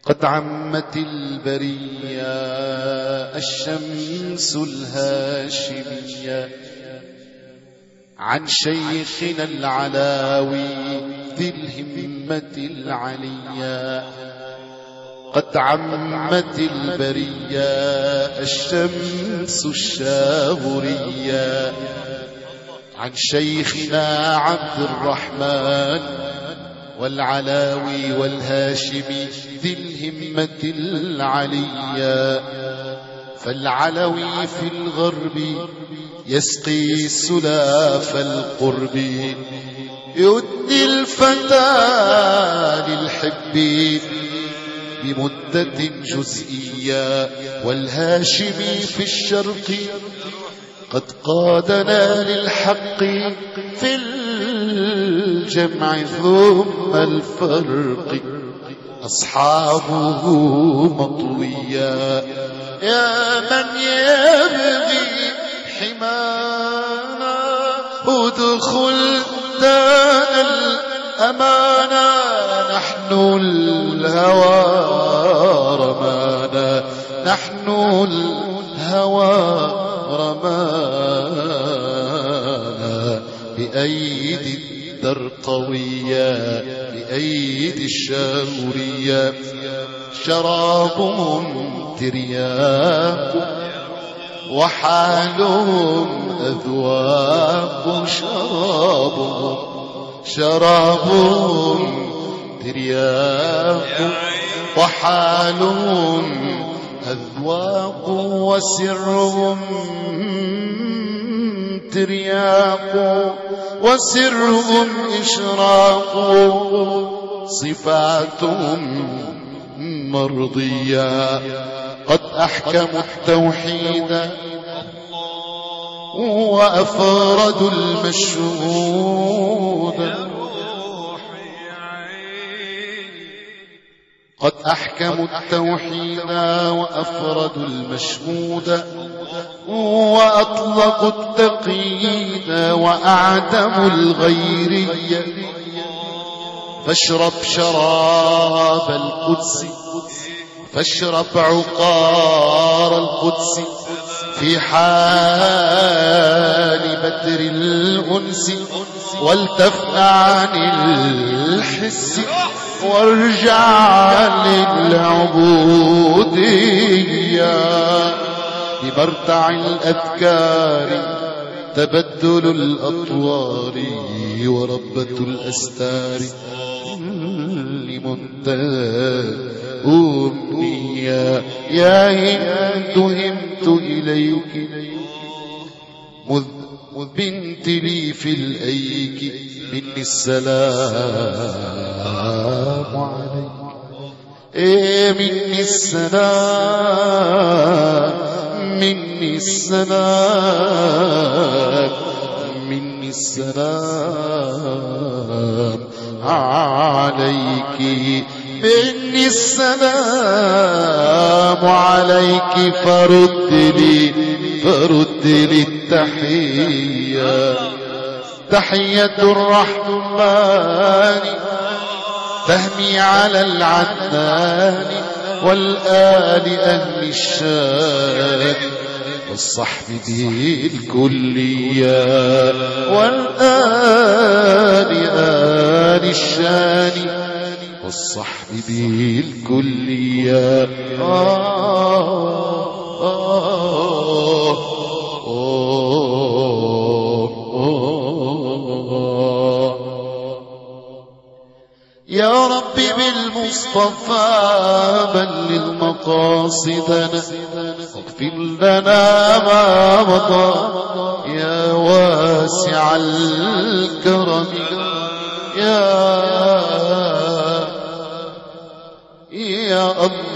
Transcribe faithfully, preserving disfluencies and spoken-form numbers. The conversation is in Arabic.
قد عمت البرية الشمس الهاشمية عن شيخنا العلاوي ذي الهمة العلية. قد عمت البرية الشمس الشاورية عن شيخنا عبد الرحمن والعلاوي والهاشمي ذي الهمة العلية. فالعلوي في الغرب يسقي سلاف القرب يؤدي الفتى للحب بمدة جزئية. والهاشمي في الشرق قد قادنا للحق في الجمع ثم الفرق أصحابه مطويا. يا من يبغي حمانا ادخل دار الأمانة نحن الهوى رمانا نحن الهوى رمانا بأيدي الدرقوية بأيدي الشاورية. شرابهم ترياق وحالهم أذواق. شرابهم شرابهم ترياق وحالهم أذواق وسرهم ترياق وسرهم إشراق. صفاتهم مرضية قد أحكموا التوحيد وأفردوا المشهود. قد أحكموا التوحيد وأفردوا المشهود وأطلقوا التقييد وأعدموا الغيرية. فاشرب شراب القدس فاشرب عقار القدس في حال بدر الأنس والتف عن الحس وارجع للعبودية. بمرتع الأذكار تبدل الأطوار وربة الأستار لمنتهى أمنية. يا هند همت إليك مذ بنت لي في الأيك مني السلام عليك. إيه مني السلام مني السلام مني السلام عليك مني السلام عليك. فرد لي فرد لي التحية تحية الرحمن تهمي على العدنان والآل أهل الشان والصحب ذي الكلية والآل آل الشان والصحب ذي الكلية. آه آه آه يا ربي بالمصطفى بلغ مقاصدنا واغفر لنا ما مضى يا واسع الكرم. يا يا الله